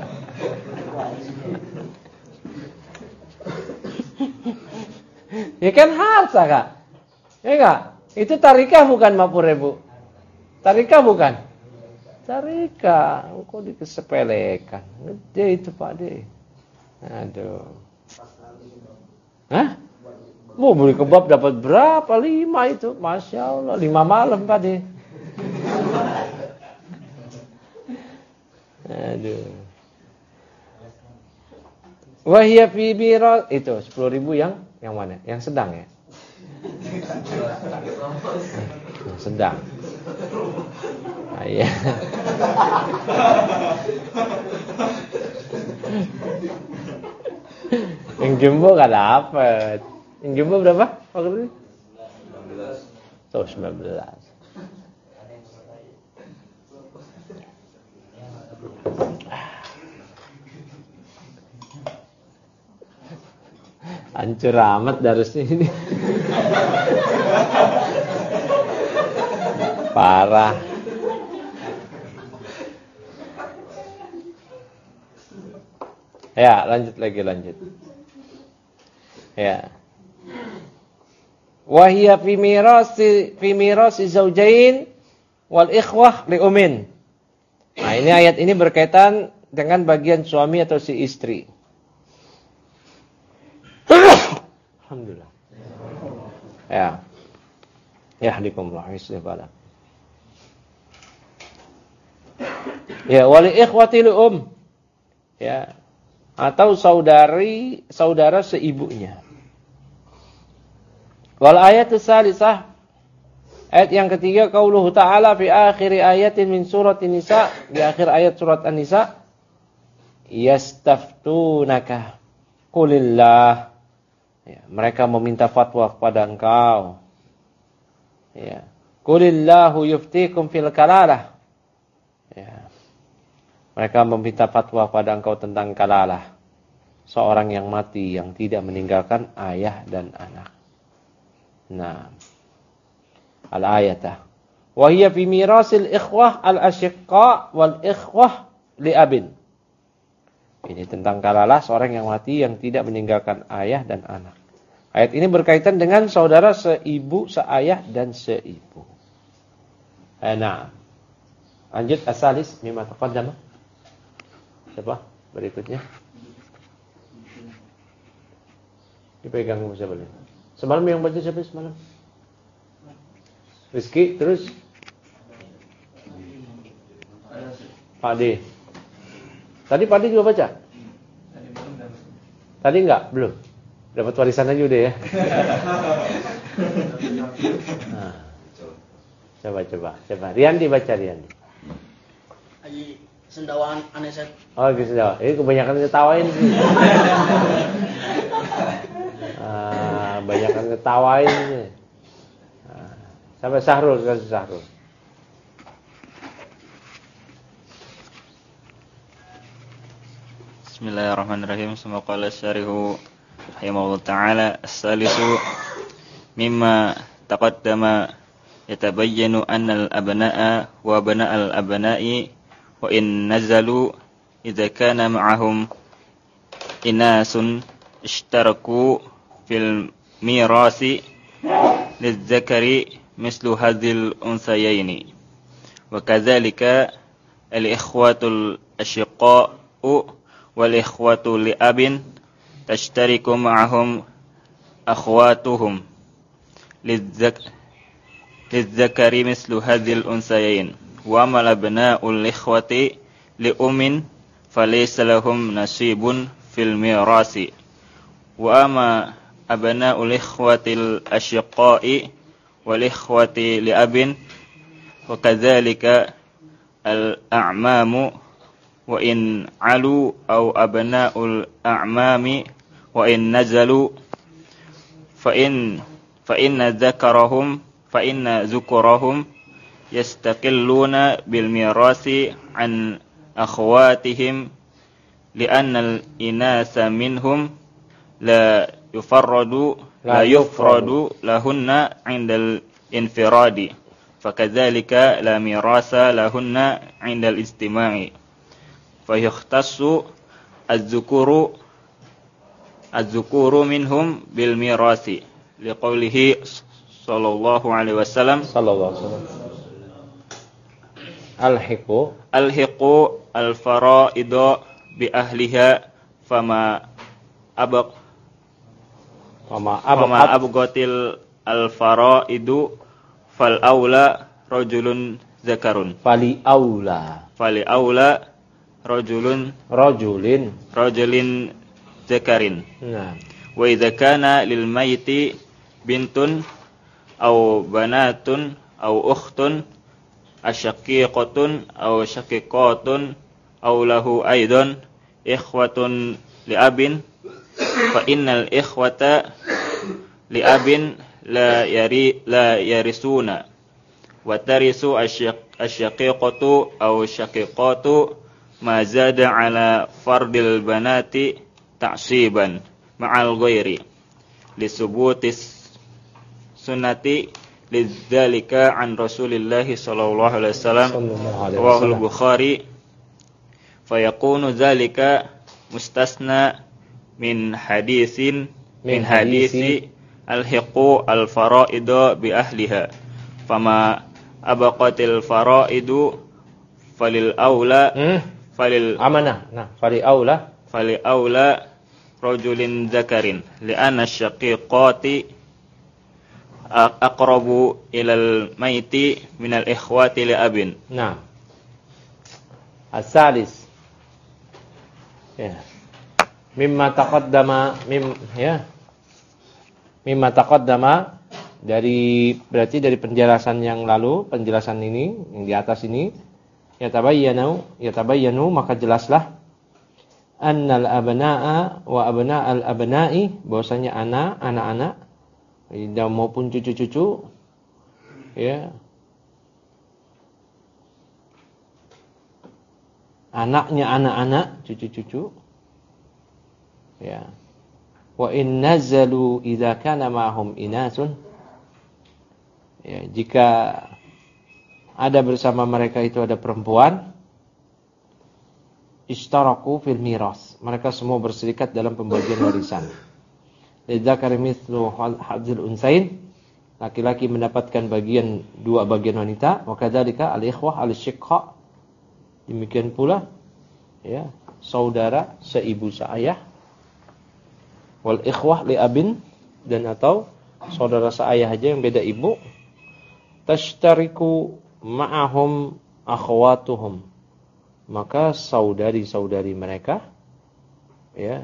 Ya kan harta Kak. Ya enggak? Itu tarikah bukan lima puluh ribu. Tarikah bukan? Tarikah. Kok dikesepelekan. Gede itu Pak De. Aduh. Hah? Mau beli kebab dapat berapa? Lima itu. Masya Allah. Lima malam Pak De. Aduh. Wahia fi bira itu sepuluh ribu yang yang mana? Yang sedang ya? Yang sedang. Ah, iya. Yang jumbo gak dapet. Yang jumbo berapa? Waktu itu? sembilan belas. Tuh sembilan belas. Hancur amat darusnya ini. Parah. Ya, lanjut lagi lanjut. Ya. Wa hiya fi mirasi fi mirasi zaujain wal ikhwah li umin. Nah, ini ayat ini berkaitan dengan bagian suami atau si istri. Alhamdulillah. Ya. Yahdikumullah istighfar. Ya, wali ikhwati li um. Ya. Atau saudari saudara seibunya. Wal ayatu tsalisah, ayat yang ketiga, qauluhu ta'ala fi akhir ayatin min surat An-Nisa, di akhir ayat surat An-Nisa, yastaftunaka qulillah. Ya, mereka meminta fatwa kepada engkau. Ya. Qulillahu yuftikum fil kalalah. Ya. Mereka meminta fatwa pada engkau tentang kalalah, seorang yang mati yang tidak meninggalkan ayah dan anak. Nah, al-ayatah. Wa hiya fi mirasil ikhwah al-asyiqqa wal ikhwah li abin. Ini tentang kalalah seorang yang mati yang tidak meninggalkan ayah dan anak. Ayat ini berkaitan dengan saudara seibu, seayah dan seibu. Eh, nah, lanjut asalis mimma taqaddama. Siapa berikutnya? Dipegang siapa ini? Semalam yang baca siapa semalam? Rizky, terus Pak D. Tadi Pak D juga baca? Tadi enggak? Belum? Dapat warisan aja udah ya? Nah. Coba, coba, coba. Riyandi baca, Riyandi. Haji Sendawaan Aneset. Oh, gitu. Ini kebanyakan ketawain sih. Ah, kebanyakan ketawain sih. Ah, sampai Sahrul, kasih Sahrul. Bismillahirrahmanirrahim. Summa qala syarihu rahimahullah ta'ala as-salisu mimma taqaddama yatabayyanu anna al-abna'a wa abna' al-abna'i wa in nazalu idza kana ma'ahum inasun ishtaraku fil mirasi lizzakari mislu hadzal unsayaini wa kadzalika al-ikhwatul ashiqa'u wal ikhwatu li abin tashtariku ma'ahum akhwatuhum lizzakari mislu hadzal unsayain wa mal abna'ul ikhwati li ummin falaysa lahum nasibun fil mirasi wa ama abna'ul ikhwatil ashiqa'i wal ikhwati li abin wa kadzalika al a'mamu wa in alu aw abna'ul a'mami wa in nazalu fa in fa inna dzakarahum fa inna zukurahum yastaqilluna bil mirasi an akhwatihim li'anna al inasa minhum la yufarradu la yufradu lahunna 'indal infiradi fakadzalika la mirasa lahunna 'indal istima'i fayakhtassu az-zukuru az-zukuru minhum bil mirasi liqaulihi sallallahu alaihi wasallam sallallahu alaihi wasallam alhiqu alhiqu al-faraidu bi ahliha fama abaq fama fama abqat abqatil al-faraidu fal aula rajulun zakarun fali aula fali aula rajulun rajulin rajulin zakarin. Nah, Wa idza kana lil mayyiti bintun aw banatun aw ukhtun asyaqiqatun aw syaqiqatun aw lahu aidan ikhwatun li abin fa innal ikhwata li abin la yari la yarisuna wa tarisu asyaqiqatu aw syaqiqatu ma zada ala fardil banati ta'siban ma'al ghairi li subutis sunnati lidzalika an Rasulillah sallallahu alaihi wasallam wa al-Bukhari fa yakunu dzalika mustasna min hadisin min hadisi al-hiqu al-faraidu bi ahliha fama abaqatil faraidu falil aula hmm? falil amanah. Nah, fali aula fali aula rajulin zakarin li'anna syaqiqati aqrabu ilal maiti minal ikhwati li abin. Nah, asalis ya mimma taqaddama mim ya mimma taqaddama dari berarti dari penjelasan yang lalu, penjelasan ini yang di atas ini yatabayyanu yatabayyanu maka jelaslah annal abna'a wa abna'al abna'i bahwasanya anak anak-anak dan maupun cucu-cucu ya anaknya anak-anak, cucu-cucu. Ya. Wa in nazalu idza kana ma'hum inasun. Ya, jika ada bersama mereka itu ada perempuan, ishtaraku fil miras. Mereka semua berserikat dalam pembagian warisan. Lidzakari mithlu hadzil unsain. Laki-laki mendapatkan bagian dua bagian wanita, wa kadzalika al-ikhwah al-syiqqa. Demikian pula ya, saudara seibu seayah. Wal ikhwah li abin, dan atau saudara seayah aja yang beda ibu. Tashtariku ma'ahum akhwatuhum. Maka saudari-saudari mereka ya,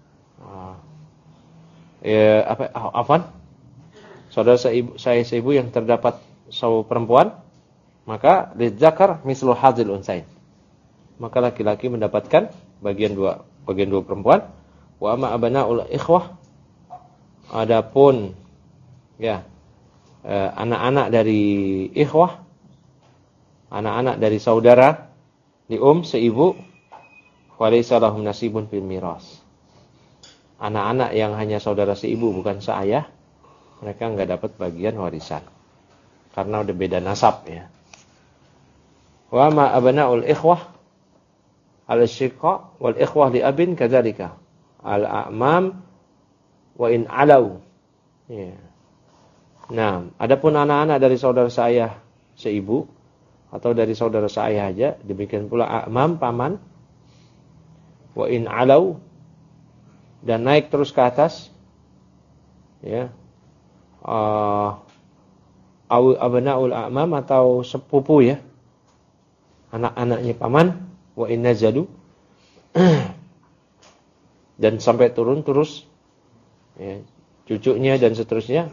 ya apa afan? Saudara seibu, saya seibu yang terdapat saudara perempuan, maka lidzakar mislu hadzil unsain. Maka laki-laki mendapatkan bagian dua, bagian dua perempuan. Wa amma abnaul ikhwah, adapun ya eh, anak-anak dari ikhwah, anak-anak dari saudara di um seibu, walaysa lahum nasibun fil miras. Anak-anak yang hanya saudara seibu bukan seayah, mereka enggak dapat bagian warisan karena udah beda nasab ya. Wa ma abnaul ikhwah al-syiqqa wal ikhwah li abin kadzalika al-a'mam wa in alau. Ya. Nah, adapun anak-anak dari saudara seayah seibu atau dari saudara seayah aja, demikian pula a'mam paman, wa in alau, dan naik terus ke atas ya. Uh, abnaul a'mam atau sepupu ya, anak-anaknya paman, wa in nazalu, dan sampai turun terus ya, cucunya dan seterusnya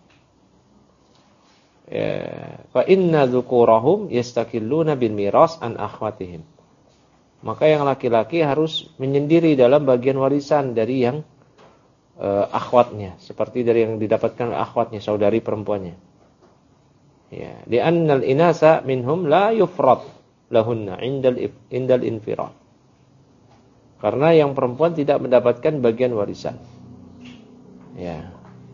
ya. Fa inna dzukurahum yastakilluna bil miras an akhwatihim. Maka yang laki-laki harus menyendiri dalam bagian warisan dari yang uh, akhwatnya, seperti dari yang didapatkan akhwatnya, saudari perempuannya. Ya, li'annal inasa minhum la yufrad lahunna indal indal infirad. Karena yang perempuan tidak mendapatkan bagian warisan. Ya.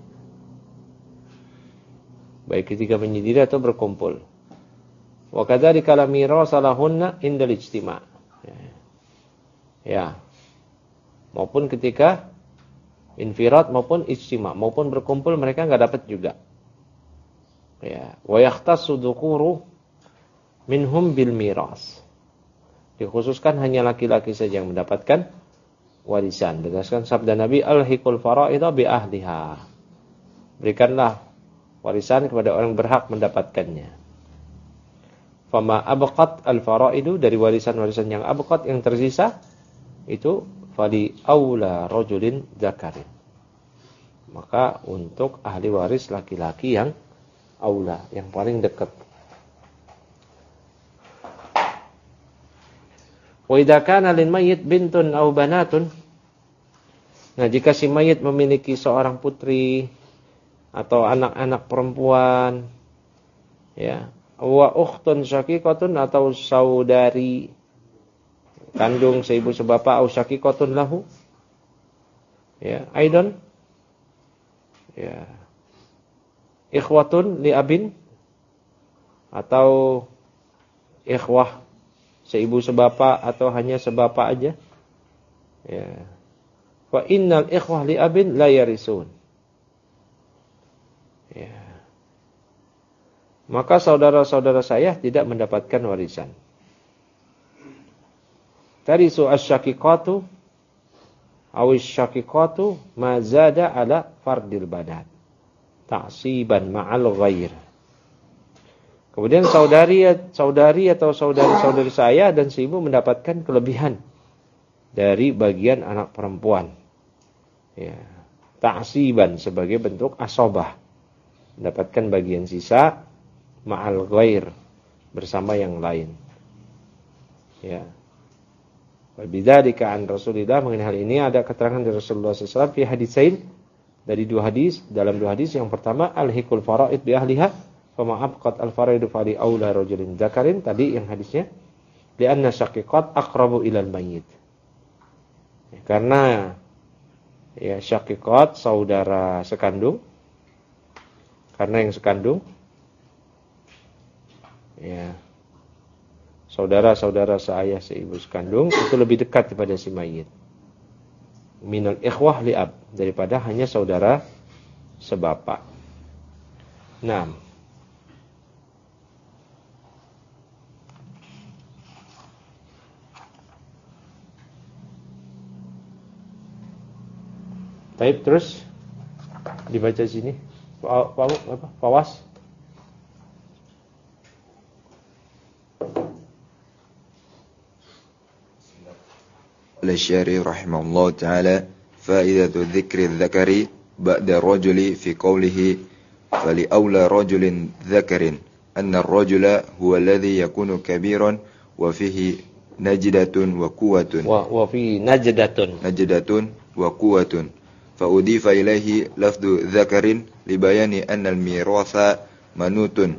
Baik ketika menyendiri atau berkumpul. Wa kadzalika la mirasa lahunna indal ijtima'. Ya. Ya. Maupun ketika infirad maupun ijtima', maupun berkumpul mereka enggak dapat juga. Ya, wa yahtassu dzukuru minhum bil miras. Dikhususkan hanya laki-laki saja yang mendapatkan warisan. Berdasarkan sabda Nabi, alhiqul fara'idha bi ahliha. Berikanlah warisan kepada orang berhak mendapatkannya. Fama abqat al fara'idu, dari warisan-warisan yang abqat yang tersisa itu fali aula rajulin dzakarin. Maka untuk ahli waris laki-laki yang aula, yang paling dekat. Wa idza kana lil mayyit bintun aw banatun. Nah, jika si mayit memiliki seorang putri atau anak-anak perempuan ya, wa ukhtun syaqiqatun, atau saudari kandung seibu sebapa, au syaqiqatun lahu ya, aidan ya, ikhwatun li abin, atau ikhwah seibu sebapa atau hanya sebapa aja ya. Fa innal ikhwah li abin la yarisun ya. Maka saudara-saudara saya tidak mendapatkan warisan. Tarisu asy-syaqiqatu aw asy-syaqiqatu ma zada ala fardil banat ta'siban ma'al ghair. Kemudian saudari saudari atau saudari-saudari saya dan seibu mendapatkan kelebihan dari bagian anak perempuan. Ya, ta'siban sebagai bentuk asobah. Mendapatkan bagian sisa ma'al ghair, bersama yang lain. Ya. Wa bidzalika an Rasulillah, mengenai hal ini ada keterangan dari Rasulullah sallallahu alaihi wasallam fi hadisain, dari dua hadis, dalam dua hadis. Yang pertama, al-hiqul fara'id bi ahliha, fama abqat al-faraidu fali aula rajulin dzakarin, tadi yang hadisnya li'anna syaqiqat aqrabu ilal mayyit. Karena ya syaqiqat saudara sekandung, karena yang sekandung ya saudara-saudara seayah seibu sekandung itu lebih dekat kepada si mayit. Minal ikhwah li'ab, daripada hanya saudara sebapak. Naam. Baik, terus dibaca sini. Pak apa? Pawas. Al-Syari rahimahullah ta'ala fa'idatu dzikri dzakari ba'da rajuli fi qawlihi fali awla rajulin dzakarin anna ar-rajula huwa alladhi yakunu kabiran wa fihi najdatun wa quwwatun wa wa fi najdatun najdatun wa quwwatun fa udifa ilaihi lafdhu dzakarin li bayani anna al-miratha manutun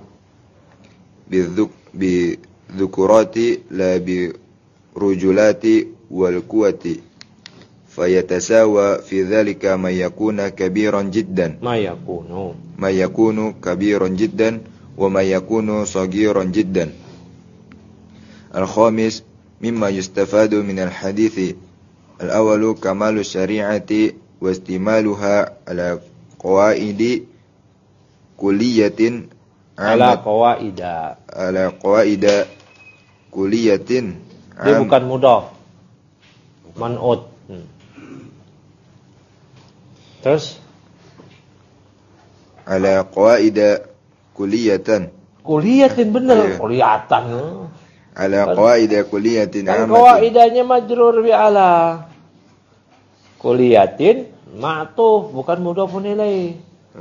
bi dzukurati la bi rujulati wal quwwati fayatasawa fi dzalika may yakuna kabiran jiddan ma yakunu may yakunu kabiran jiddan wa may yakunu saghiran jiddan. Al-khamis mimma yustafadu min al-hadithi al-awwalu kamalu syari'ati wa istimaluha ala qawaidi kulliyatin ala qawaida ala qawaida kulliyatin. Dia bukan mudhaf, man'ut. Hmm. Terus ala qawaida kulliyatan. Kuliyatin bener, Iya. kuliyatan. Ala qawaida kulliyatin Kan amatin. qawaidanya majrur bi ala. Kuliyatin ma'tuf, bukan mudhafun ilaih.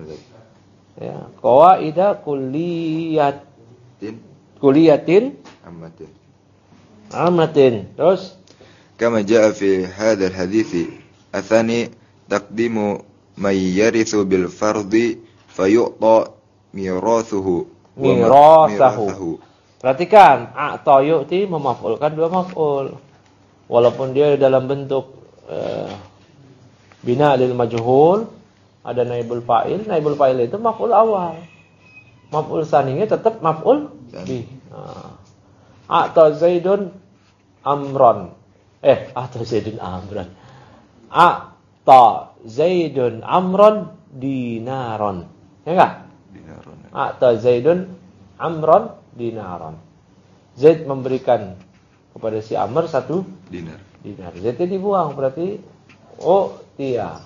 Ya, qawaida kulliyat Tin kuliyatin amatin. amatin. Terus Kama jaa fi hadha al-hadithi athani taqdimu man yarithu bil fardi fayu'ta mirathuhu wa ma- Mirathahu. Perhatikan, a'ta yu'ti memaf'ulkan dua maf'ul. Walaupun dia dalam bentuk uh, bina lil majhul, ada naibul fa'il, naibul fa'il itu maf'ul awal. Maf'ul saninya tetap maf'ul bih. Nah. A'ta Zaidun amron. Eh, a'ta Zaidun amron. A'ta Zaidun amron dinaron. Ya enggak? Dinaron. A'ta Zaidun amron dinaron. Zaid memberikan kepada si Amr satu Dinar. dinar. Zaidnya dibuang, berarti oh dia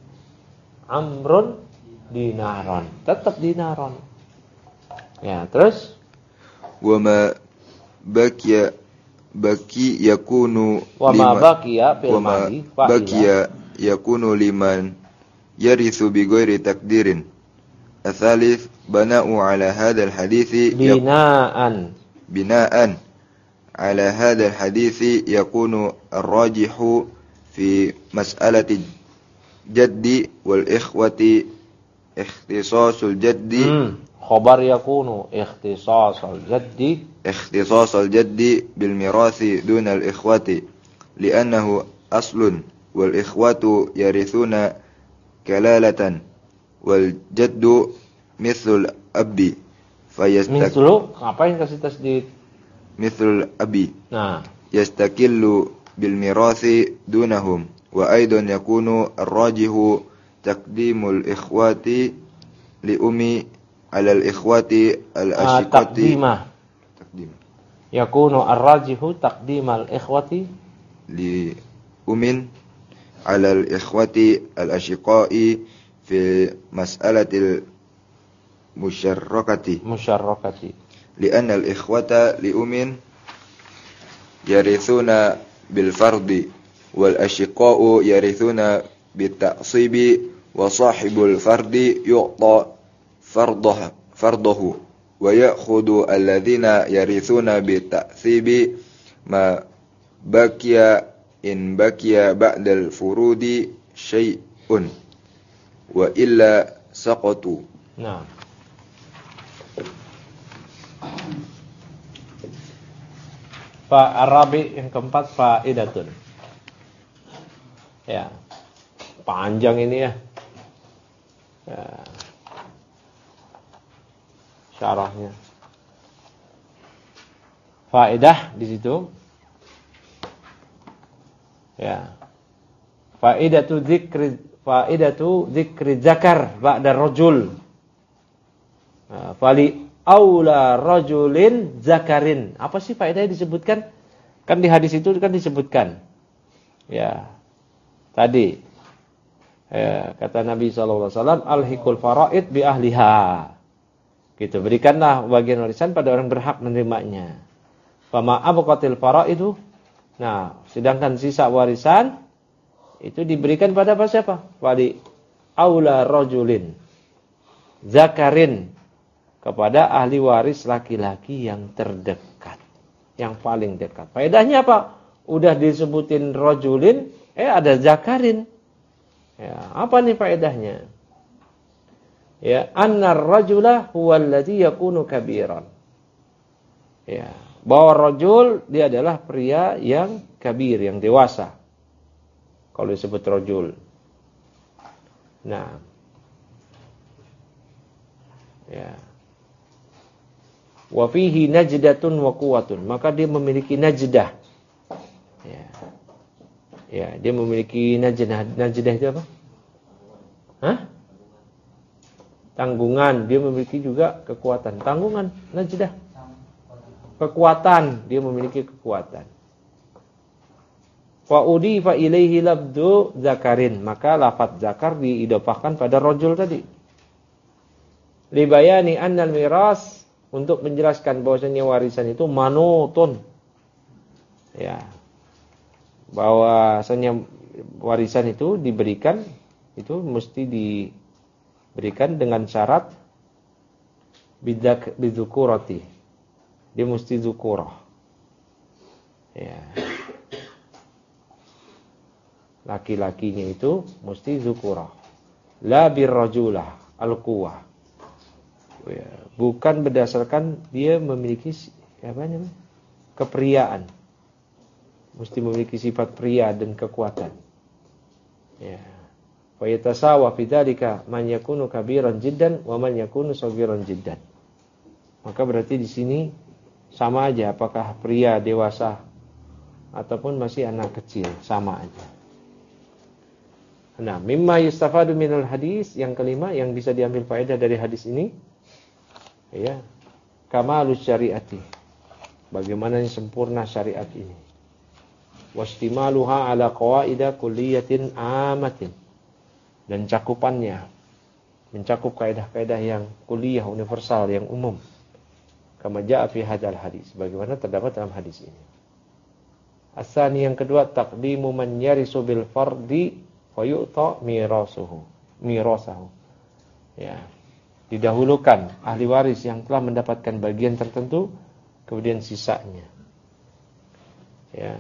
Amrun dinaron. Tetap dinaron. Ya, terus Wa ma baqiya baqi yakunu wa ma baqiya fil wa ma madi fa'ila. baqiya yakunu liman yarithu bi ghairi takdirin. Athalith bana'u ala hadha al-hadithi yak- binaan. bina'an ala hadha al-hadithi yakunu ar-rajihu fi mas'alati jaddi wal ikhwati ikhtisasul jaddi Hmm. Khabar yakunu ikhtisas al-jaddi اختصاص الجد بالميراث دون الإخوة لأنه أصل والإخوة يرثون كلالة والجد مثل الأب فيستك mislu ngapain kasih tasdid? مثل الأب Nah, يستكل بالميراث دونهم وأيضا يكون الراجح تقديم الإخوة لأمي على الإخوة ah, الأشقة taqdimah. تقديم Yakunu ar-rajihu taqdimal ikhwati لأم على الإخوة الأشقاء في مسألة المشركة musyarrakati. لأن الإخوة لأم يرثون بالفرض والأشقاء يرثون بالتعصيب وصاحب الفرد يعطى فرضه فرضه ويأخذ الذين يرثون بالتأثيب ما بقي إن بقي بعد الفروض شيء وإلا سقطوا. Nah. Fa arabi yang keempat faidatun. Ya. Panjang ini ya. Ya. Syarahnya. Faedah di situ. Ya. Faidatu dzikri faidatu dzikri zakar ba'da rajul. Nah, fali aula rajulin zakarin. Apa sih faedahnya disebutkan? Kan di hadis itu kan disebutkan. Ya. Tadi ya, kata Nabi sallallahu alaihi wasallam alhiqul faraid bi ahliha. Gitu, berikanlah bagian warisan pada orang berhak menerimanya. Fama abqatil faraidu. Nah, sedangkan sisa warisan itu diberikan pada apa siapa? Wali aula rajulin zakarin, kepada ahli waris laki-laki yang terdekat, yang paling dekat. Faedahnya apa? Udah disebutin rajulin, eh ada zakarin. Ya, apa nih faedahnya? Ya, annar rajula huwa alladhi yakunu kabiran. Ya, bahwa rajul dia adalah pria yang kabir, yang dewasa. Kalau disebut rajul. Nah. Ya. Wa fihi najdatun wa quwwatun, maka dia memiliki najdah. Ya. Ya, dia memiliki najdah. Najdah itu apa? Hah? Tanggungan, dia memiliki juga kekuatan. Tanggungan, najdah. Kekuatan, dia memiliki kekuatan. Wa udifa ilaihi labdu zakarin, maka lafaz zakar diidofahkan pada rajul tadi. Li bayani annal miras, untuk menjelaskan bahwasanya warisan itu manutun. Ya. Bahwasanya warisan itu diberikan, itu mesti diberikan dengan syarat bidak bizukurati. Dia mesti zukurah. Ya. Laki-lakinya itu mesti zukurah. La birrajulah al-quwah. Ya, bukan berdasarkan dia memiliki apa namanya? Kepriaan. Mesti memiliki sifat pria dan kekuatan. Ya. Wa yatasawa fi dzalika man yakunu kabiran jiddan wa man yakunu saghiran jiddan. Maka berarti di sini sama aja apakah pria dewasa ataupun masih anak kecil, sama aja. Nah, mimma yustafadu minal hadis, yang kelima yang bisa diambil faedah dari hadis ini, ya, kamalus syariati. Bagaimana sempurna syariat ini. Wastimaluha ala qawaida kulliyatin amatin. Dan cakupannya mencakup kaidah-kaidah yang kuliah universal, yang umum. Kama jaa fi hadzal hadis, bagaimana terdapat dalam hadis ini. Asani yang kedua, taqdimu man yarisu bil fardi fayu'ta mirasuhu mirasahu. Ya. Didahulukan ahli waris yang telah mendapatkan bagian tertentu, kemudian sisanya. Ya.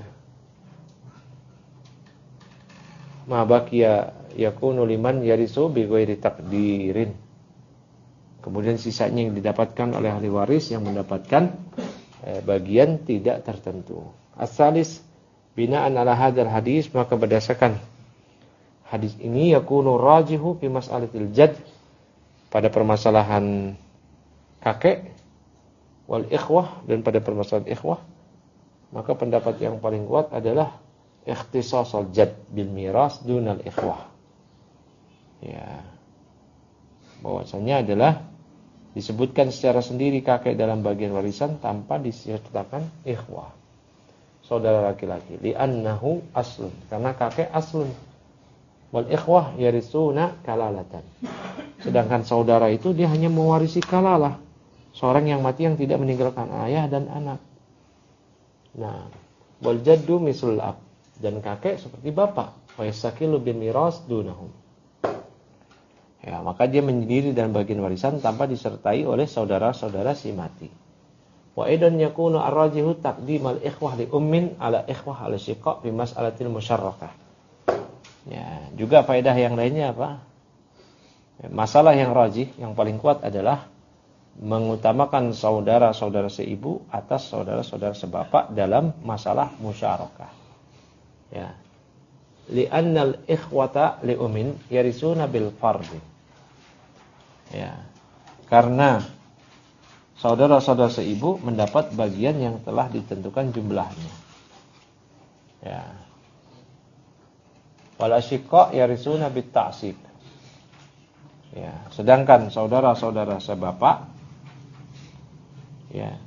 Ma baqiya yakunu liman yarisu bi ghairi taqdirin. Kemudian sisanya yang didapatkan oleh ahli waris yang mendapatkan eh, bagian tidak tertentu. As-salis bina'an ala hadzal hadis, maka berdasarkan hadis ini yakunu rajihu fi mas'alatil jadd, pada permasalahan kakek, wal ikhwah, dan pada permasalahan ikhwah, maka pendapat yang paling kuat adalah ikhtisasal jadd bil miras dunal ikhwah. Ya. Bahwasanya adalah disebutkan secara sendiri kakek dalam bagian warisan tanpa disertakan ikhwah, saudara laki-laki. Li'annahu aslun, karena kakek aslun. Wal ikhwah yarisuna kalalatan. Sedangkan saudara itu dia hanya mewarisi kalalah, seorang yang mati yang tidak meninggalkan ayah dan anak. Nah, wal jaddu mislul ab, dan kakek seperti bapak. Wa yasakilu bin miras dunahum. Ya, maka dia menyendiri dalam bagian warisan tanpa disertai oleh saudara-saudara si mati. Wa aidan yakunu ar-rajihu taqdimal ikhwah li ummin ala ikhwah ala syiqa fi mas'alatil musyarrakah. Ya, juga faedah yang lainnya apa? Masalah yang rajih, yang paling kuat adalah mengutamakan saudara-saudara seibu atas saudara-saudara sebapak dalam masalah musyarakah. Ya. Li'annal ikhwata li'umin yarisuna bil fardhi. Ya. Karena saudara-saudara seibu mendapat bagian yang telah ditentukan jumlahnya. Ya. Wal asyiqa yarisuna bit ta'sib. Ya, sedangkan saudara-saudara sebapak ya.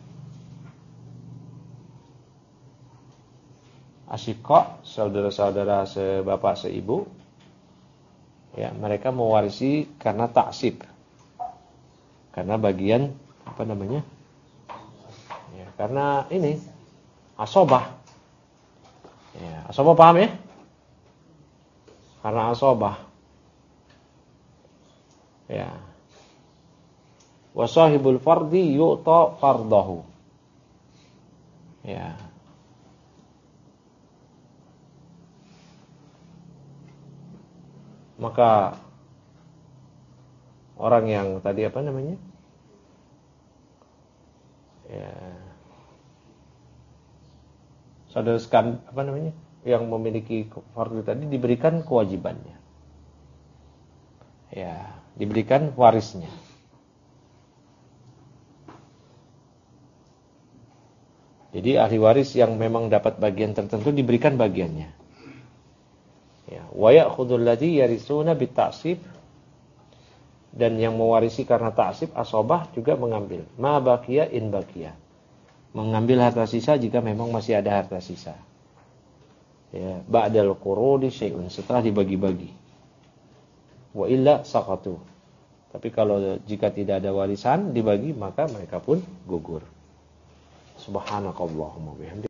Asyiqa, saudara-saudara sebapak seibu, ya, mereka mewarisi karena taksib. Karena bagian apa namanya? Ya, karena ini asobah. Ya, asobah paham ya? Karena asobah. Ya. Wa sahibul fardi yu'ta fardahu. Ya. Maka orang yang tadi apa namanya? Ya. Saudara sekalian apa namanya? Yang memiliki fardu tadi diberikan kewajibannya. Ya, diberikan warisnya. Jadi ahli waris yang memang dapat bagian tertentu diberikan bagiannya. Ya, wa ya'khudul ladzi yarisuna bit-ta'sib, dan yang mewarisi karena ta'sib asobah juga mengambil ma baqiya in baqiya. Mengambil harta sisa jika memang masih ada harta sisa. Ya, ba'dal qurudi syai'un, setelah dibagi-bagi. Wa illa saqatu. Tapi kalau jika tidak ada warisan dibagi, maka mereka pun gugur. Subhanakallahumma bihamdika